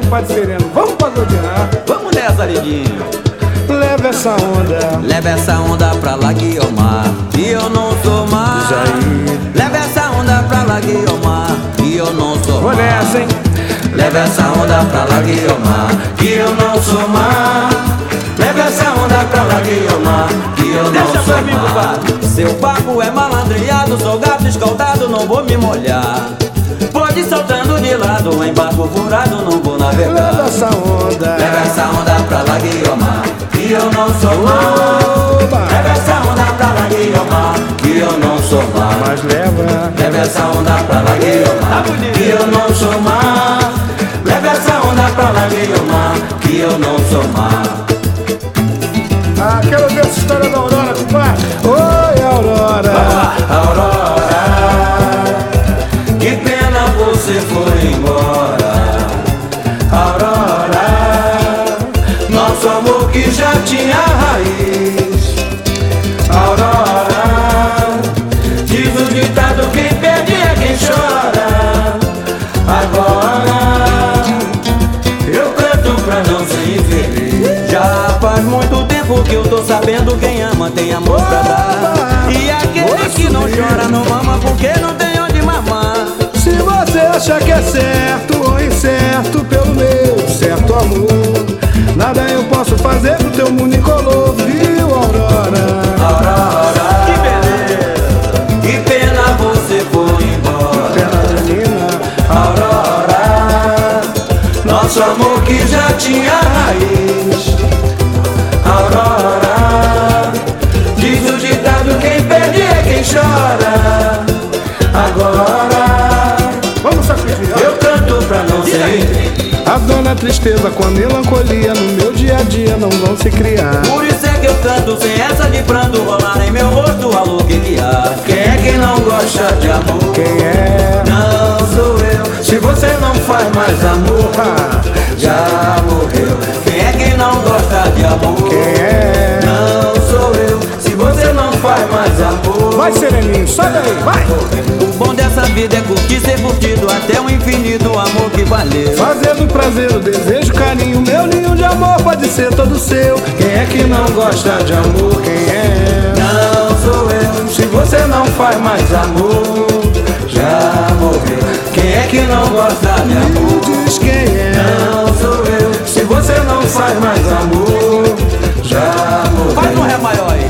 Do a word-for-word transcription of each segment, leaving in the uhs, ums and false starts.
compadre Sereno. Vamos pagodear. Vamos nessa, lindinho. Leva essa onda. Leva essa onda pra lá, Guiomar, e eu não sou mar. Leva essa onda pra lá, Guiomar, e eu não sou mar. Vou nessa, hein? Leva essa onda pra lá, Guiomar, que eu não sou mar. Leva essa onda pra lá, Guiomar, que eu não Deixa sou pra mim, mar. compadre. Seu papo é malandreado, sou gato escaldado, não vou me molhar. Pode ir saltando de lado, em barco furado, não vou navegar. Leva essa onda. Leva essa onda pra lá, Guiomar, que eu não sou mar. Oba. Leva essa onda pra lá, Guiomar, que eu não sou mar. Mas leva. Leva essa onda pra lá, Guiomar, que eu não sou mar. Leva essa onda pra lá, Guiomar, que eu não sou mar. Ah, quero ver essa história da Aurora, compadre. Oi, Aurora. Aurora, que pena você foi embora. Aurora, nosso amor que já tinha raiz. Aurora, diz o ditado, quem perde é quem chora. Agora eu canto pra não ser infeliz. Já faz muito tempo que eu tô sabendo, quem ama tem amor pra dar. E aquele que não chora não mama porque não tem onde mamar. Se você acha que é certo ou incerto pelo meu certo amor, nada eu posso fazer pro teu mundo incolor, viu, Aurora? Aurora, que beleza, que pena você foi embora. Pena, menina. Aurora, nosso amor que já tinha raiz. Aurora, diz o ditado, quem perde é quem chora. Agora Vamos sacudir. eu canto pra não ser. A dona tristeza com a melancolia no meu dia a dia não vão se criar. Por isso é que eu canto sem essa de pranto rolar em meu rosto. Alô, que que há? Quem é que não gosta de amor? Quem é? Não sou eu. Se você não faz mais amor, Ah, já morreu. Quem é que não gosta de amor? quem é? Não sou eu. Se você não faz mais amor, Vai, Sereninho, sobe aí, vai! o bom dessa vida é curtir, ser curtido até o infinito, o amor que valeu. Fazendo prazer, o desejo, carinho, meu ninho de amor pode ser todo seu. Quem é que não gosta de amor? Quem é? Não sou eu. Se você não faz mais amor, já morreu. Quem é que não gosta de Me amor? diz quem é? Não sou eu. Se você não faz mais amor, já morreu. Faz um ré maior aí.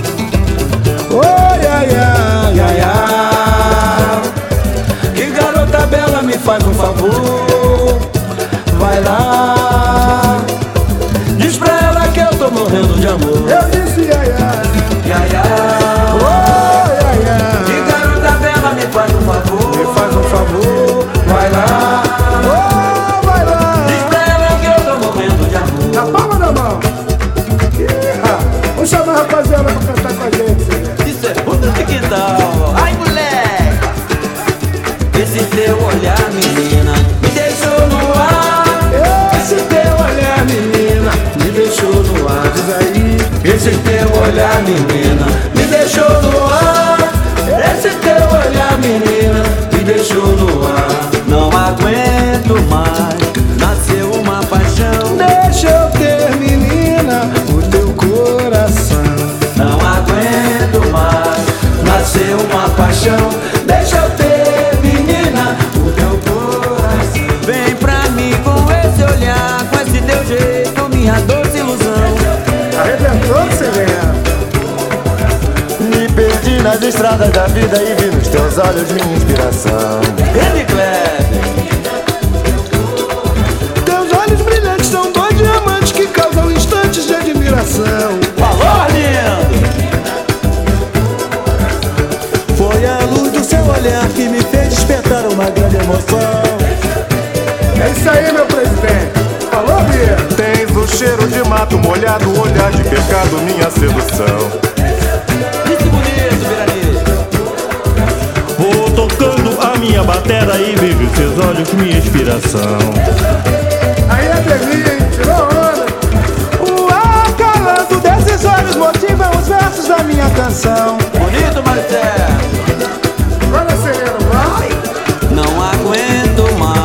Oi, ai, ai, ai, ai. Que garota bela, me faz um favor. Vai lá, diz pra ela que eu tô morrendo de amor. Eu disse ai, ai. Ai, ai. Oi, ai, ai. Que garota bela, me faz um favor. Me faz um favor. Vai lá, Oh, vai lá. diz pra ela que eu tô morrendo de amor. Na palma da mão. Ih, vamos chamar a rapaziada pra cantar com a gente, Zé. Isso é puta de quintal. Ai, moleque, esse teu olhar, menina, me deixou no ar. Esse teu olhar, menina, me deixou no ar. Diz aí. Esse teu olhar, menina, me deixou no ar. Esse teu olhar, menina, me deixou no ar. Não aguento mais, nasceu uma paixão. Deixa eu ter, menina, o teu coração. Não aguento mais, nasceu uma paixão. Deixa eu ter, menina, o teu coração. Vem pra mim com esse olhar, com esse teu jeito, minha doce ilusão. Arrebentou, Serena. Me perdi nas estradas da vida e vi nos teus olhos minha inspiração. Ele Kleber, Teus olhos brilhantes são dois diamantes que causam instantes de admiração. falou, lindo. Foi a luz do seu olhar que me fez despertar uma grande emoção. É isso aí, meu presidente. Falou, Bia? Tens o cheiro de mato molhado, o olhar de pecado, minha sedução. Isso bonito, Birani. Vou tocando a minha batera e vejo em seus olhos minha inspiração. Aí é delícia, hein? Tirou onda. O acalanto desses olhos motivam os versos da minha canção. Bonito, Marcelo. Agora, Serena, vai. Não aguento mais.